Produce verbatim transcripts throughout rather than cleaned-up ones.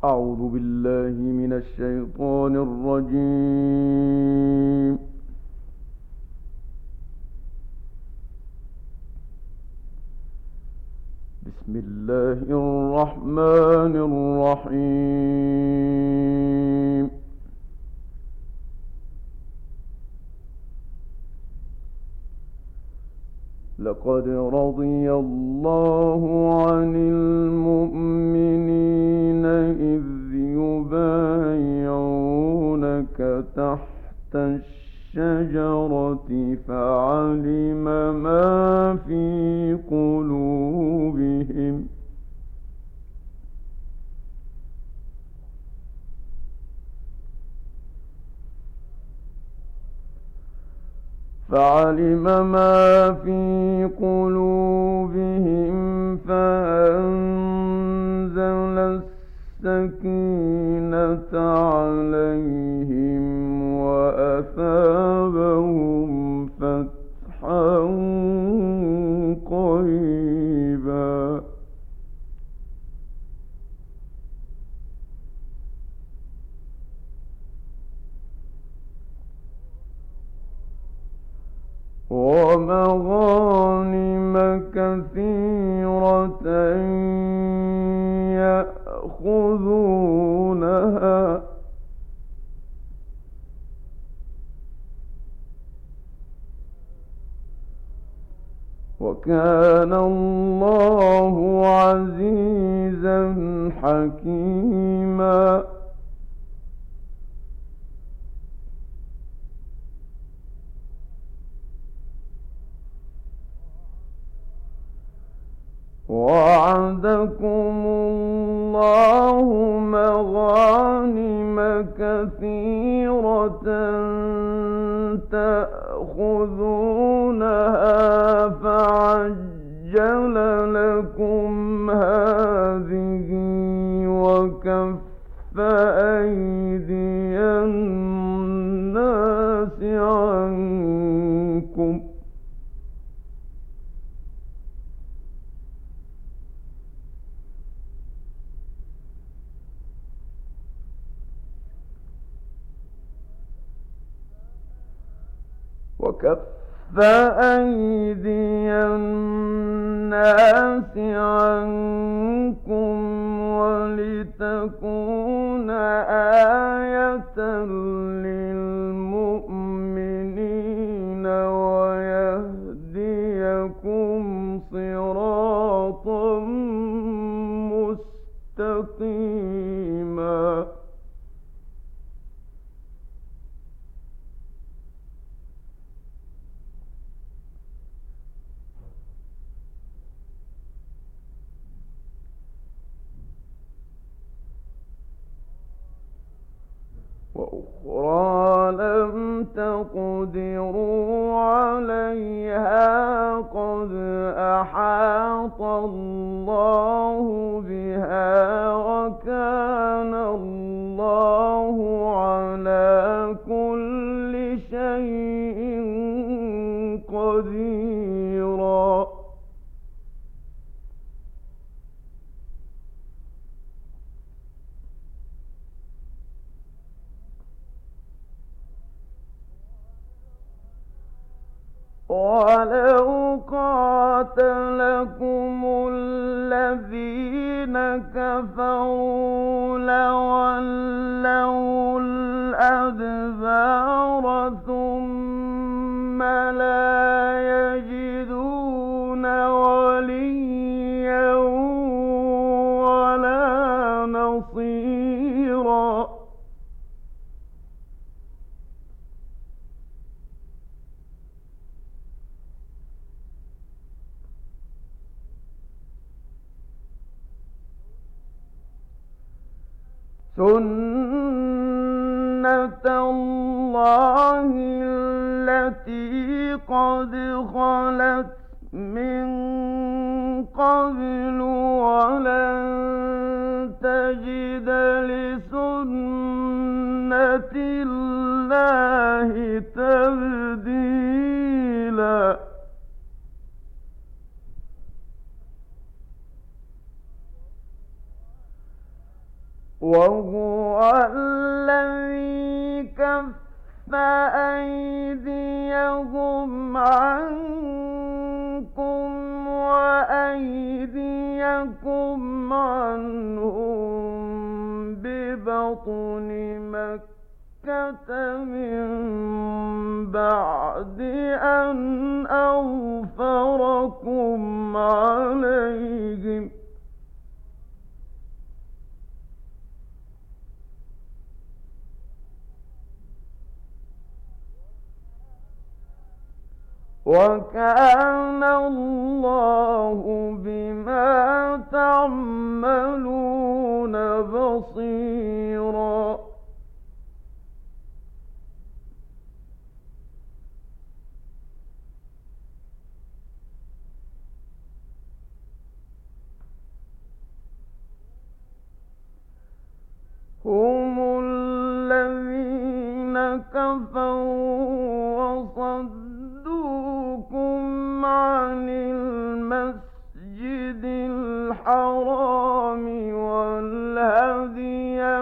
أعوذ بالله من الشيطان الرجيم. بسم الله الرحمن الرحيم. لقد رضي الله عن المؤمنين إذ يبايعونك تحت الشجرة فعلم ما في قلوبهم فعلم ما في قلوبهم فأنزل السكينة عليهم وأثابهم فتحا قريبا. ومغانم كثيرة يأخذونها وكان الله عزيزا حكيما. وعدكم الله مغانم كثيرة تأخذونها فعجل لكم هذه وكف أيدي الناس عنكم وكف أيدي الناس عنكم ولتكون آية للمؤمنين ويهديكم صراطا مستقيما. وأخرى لم تقدروا عليها قد أحاط الله بها وكان الله على كل شيء قديرا. ولو قاتلكم الذين كفروا لولوا الأدبار ثم لا يجدون وليا ولا نصيرا. سنة الله التي قد خلت من قبل ولن تجد لسنة الله تبديلا. وهو الذي كف أيديهم عنكم وأيديكم عنهم ببطن مكة من بعد أن أظفركم عليهم وكان الله بما تعملون بصيرا. هم الذين كفروا وصدوكم عن المسجد الحرام والهدي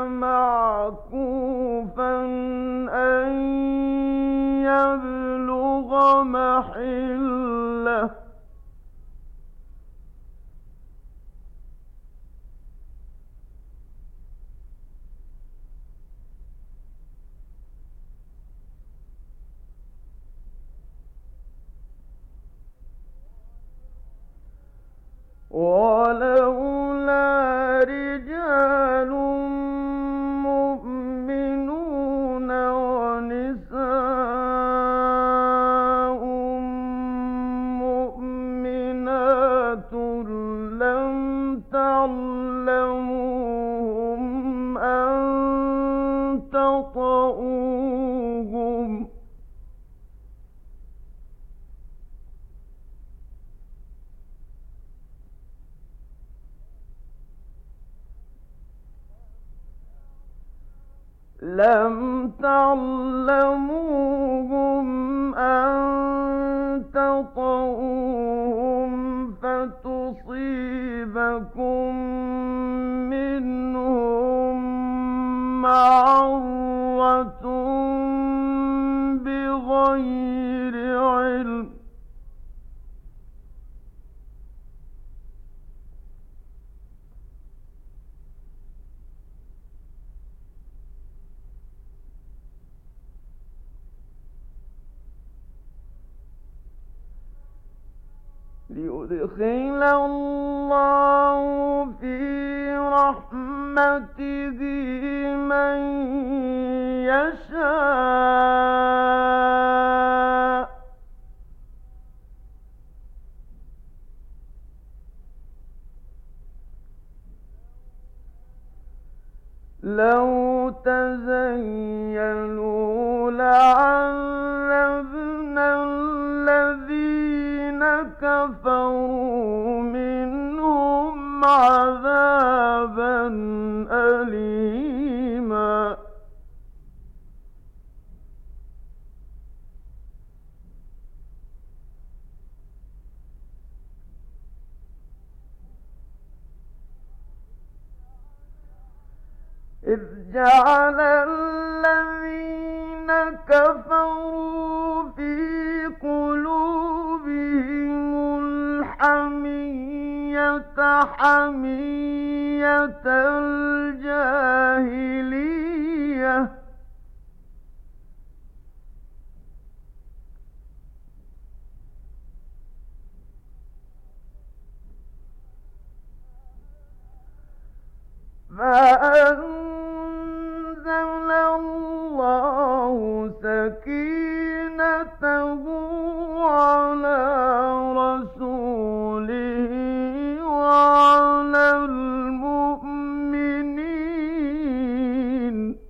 معكوفا أن يبلغ محله ولولا رجال مؤمنون ونساء مؤمنات لم تعلموهم أن تطؤوهم لم تعلموهم أن تطؤوهم فتصيبكم منهم معرة بغير علم ليدخل الله في رحمته من يشاء لو تزيلوا لعذبنا الذين كفروا منهم عذابا أليما. إذ جعل الذين كفروا في قلوبهم الحمية حمية الجاهلية فأنزل الله سكينته على رسوله وعلى المؤمنين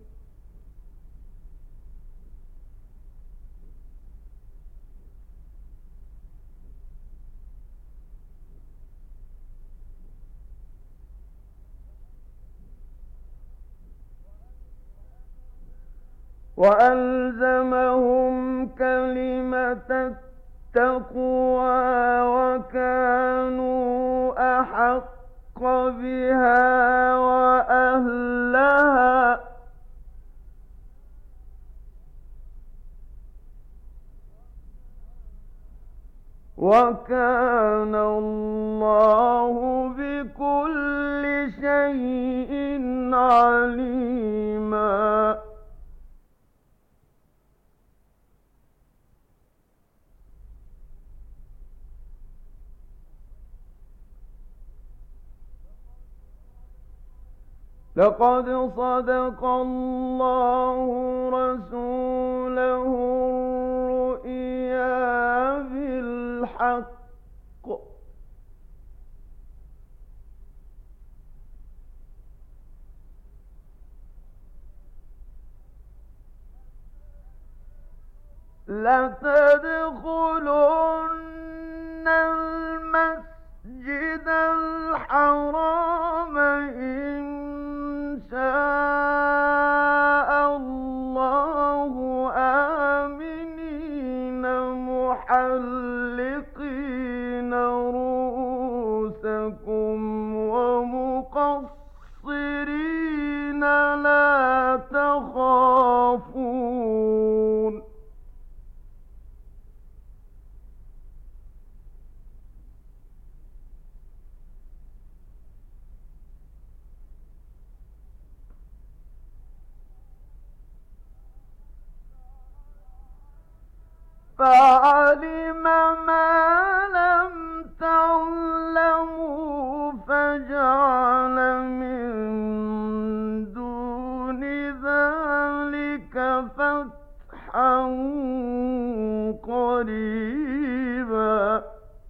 وألزمهم كلمة التقوى وكانوا أحق بها وأهلها وكان الله بكل شيء عليما. لقد صدق الله رسوله الرؤيا بالحق لتدخلن المسجد الحرام إن شاء الله آمنين محلقين رؤوسكم ومقصرين لا تخافون فعلم ما لم تعلموا فجعل من دون ذلك فتحا قريبا.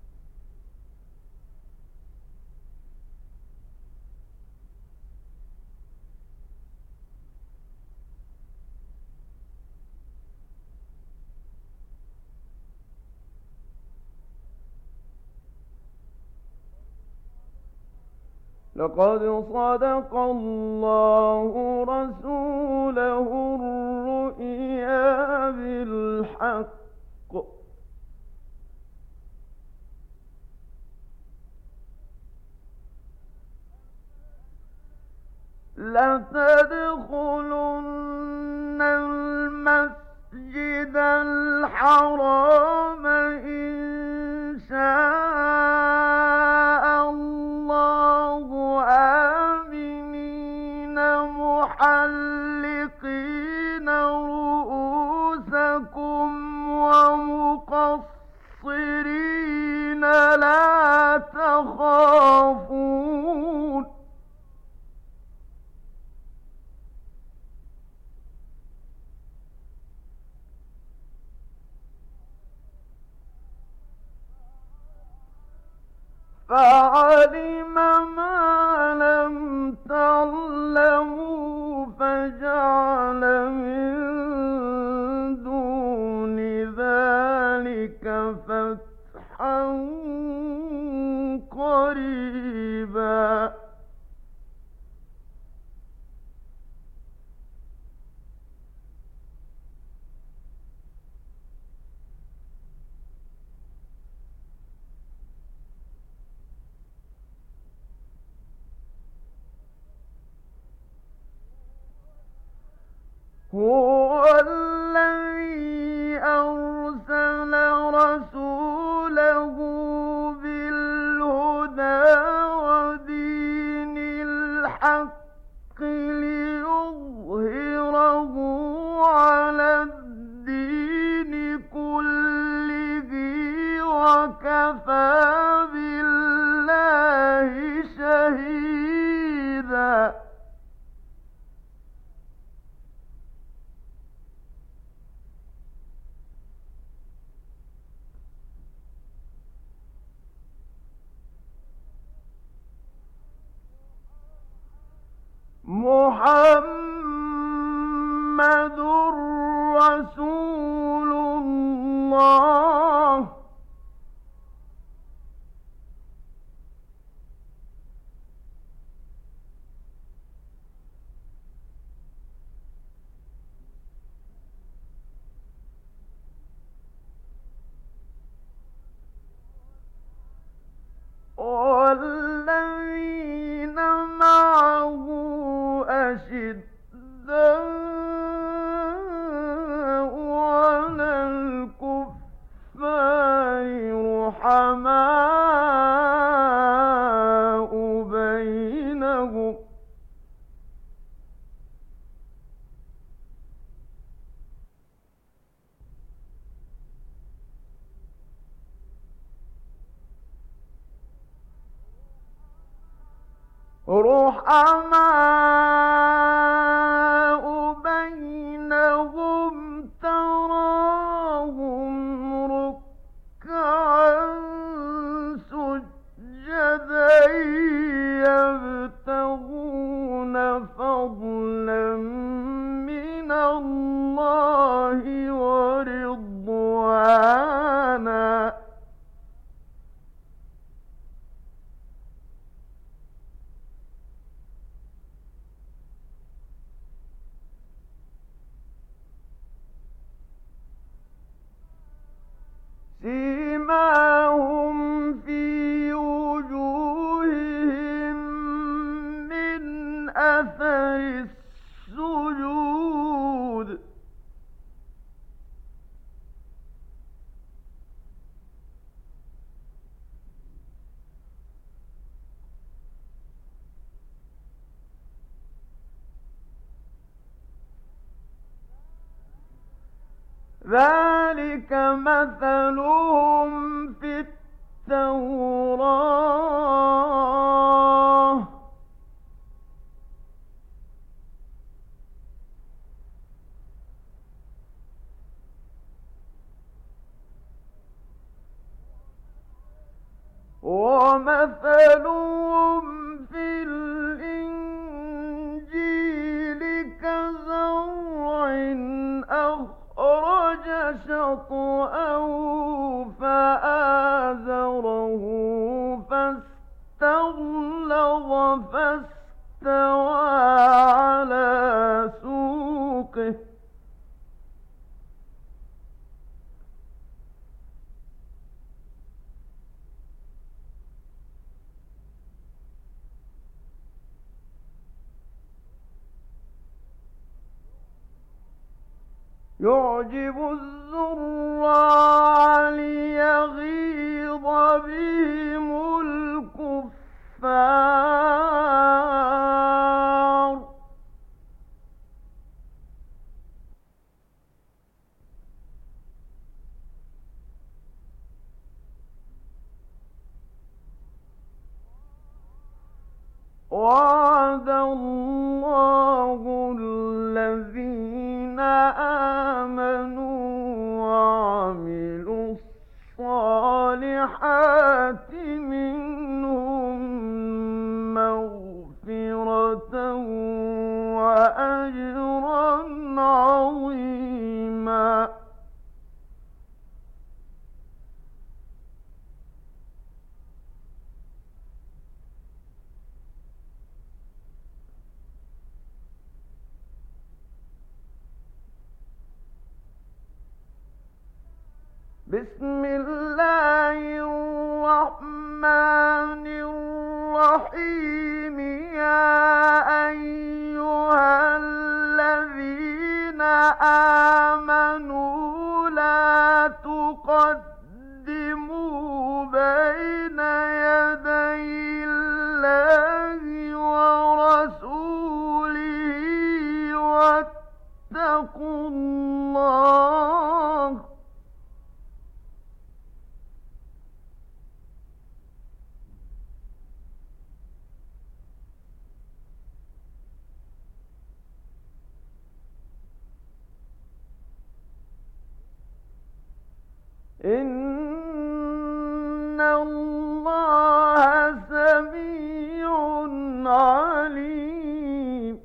لقد صدق الله رسوله الرؤيا بالحق لتدخلن المسجد الحرام إن شاء الله آمنين محلقين رؤوسكم ومقصرين لا تخافون فعلم ما لم تعلموا فجعل من دون ذلك فتحا قريبا. هو الذي أرسل رسوله بالهدى ودين الحق ليظهره على الدين كله وكفى بالله شهيدا. رحماء بينهم تراهم ركعا سجدا يبتغون فضلا من الله ورضوانا سيماهم في وجوههم من أثر السجود ذلك مثلهم في التوراة ومثلهم في الإنجيل كزرع أخرج شطأه فآزره فاستغلظ فاستوى على سوقه يعجب الزراع ليغيظ بهم الكفار وعد الله الذين آمنوا وعملوا الصالحات منهم مغفرة وأجرا عظيما بسم الله الرحمن الرحيم يا أيها الذين آمنوا لا تقدموا بين يدي الله ورسوله واتقوا الله إن الله سميع عليم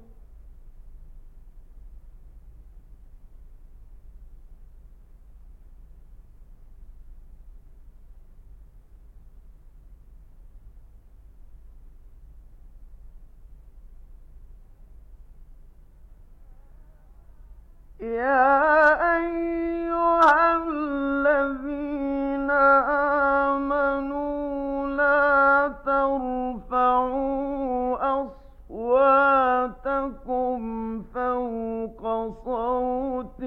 يا أيها الذين آمنوا لا ترفعوا أصواتكم فوق صوت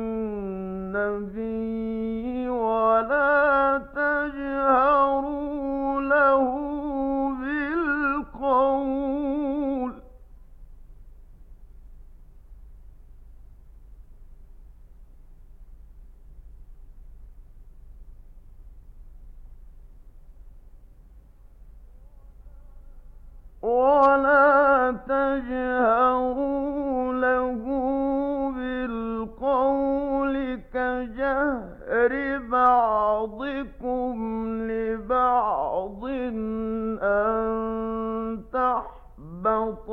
النبي ولا تجهروا له بالقول ولا تجهروا له بالقول كجهر بعضكم لبعض أن تحبط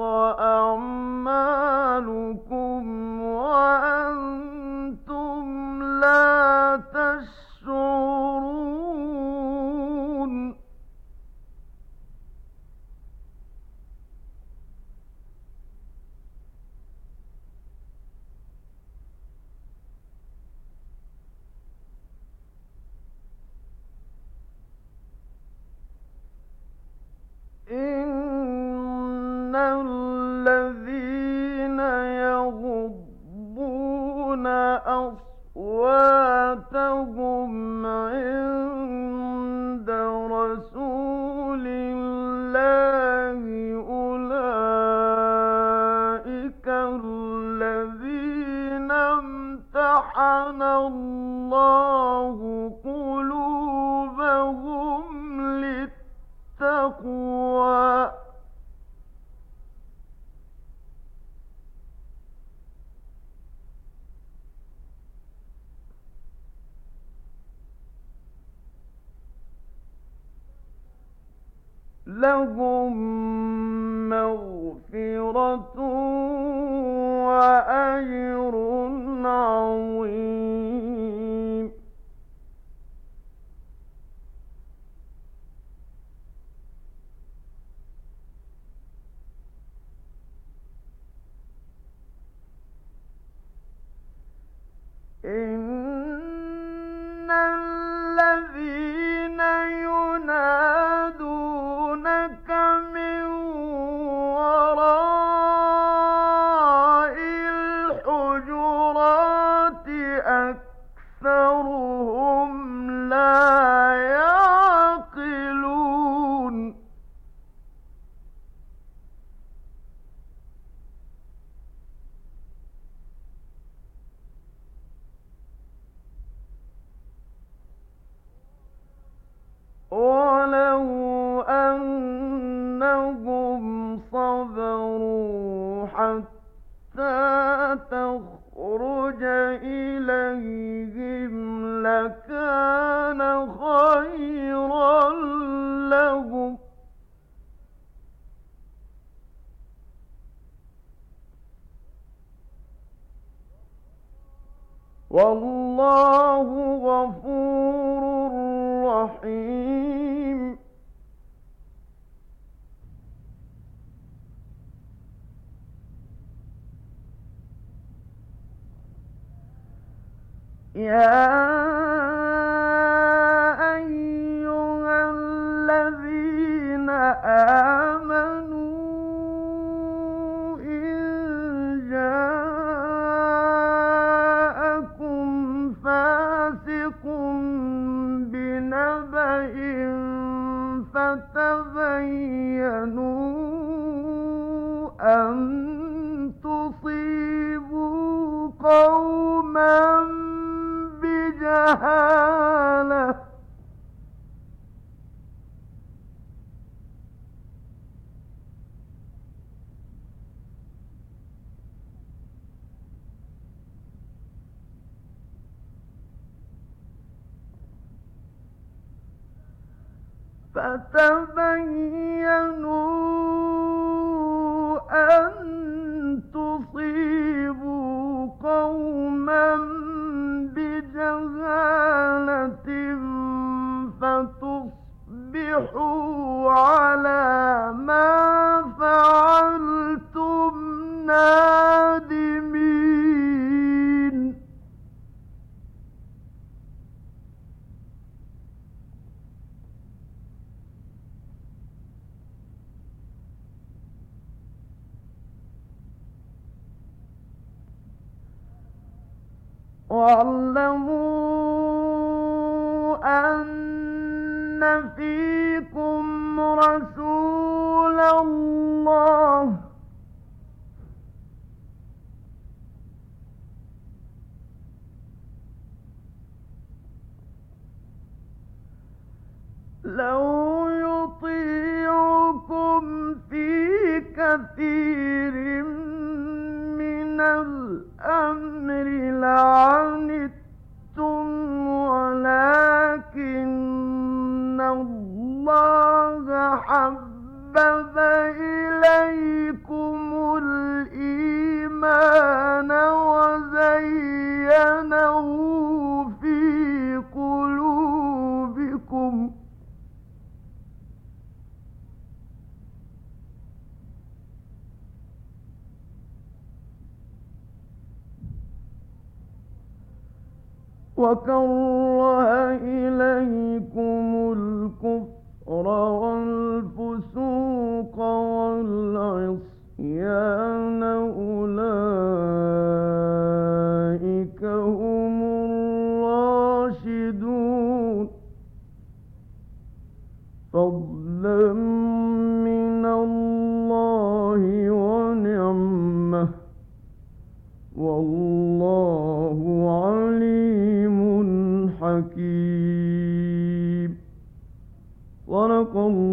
أعمالكم وأنتم لا تشعرون. إن الذين يغضون أصواتهم عند رسول الله أولئك الذين امتحن الله قلوبهم للتقوى لهم مغفرة وأجر عظيم. إن الذين ينادونك من وراء الحجرات أكثرهم لا يعقلون. ولو أنهم صبروا حتى تخرج إليهم لكان خيرا لهم. والله غفور رحيم. يا أيها الذين آمنوا إن جاءكم فاسق بنبأ فتبينوا أن تصيبوا قوما بجهالة فتبينوا أن تصيبوا قوما بجهالة فتصبحوا على ما فعلتم نادمين. واعلموا أن فيكم رسول الله لو يطيعكم في كثير من الأمر لعنتم ولكن الله حبب إليكم الإيمان وزينه في قلوبكم وكره إليكم الكفر والفسوق والعصيان أولئك هم الراشدون فضلا من الله ونعمة والله عليم حكيم. صدق الله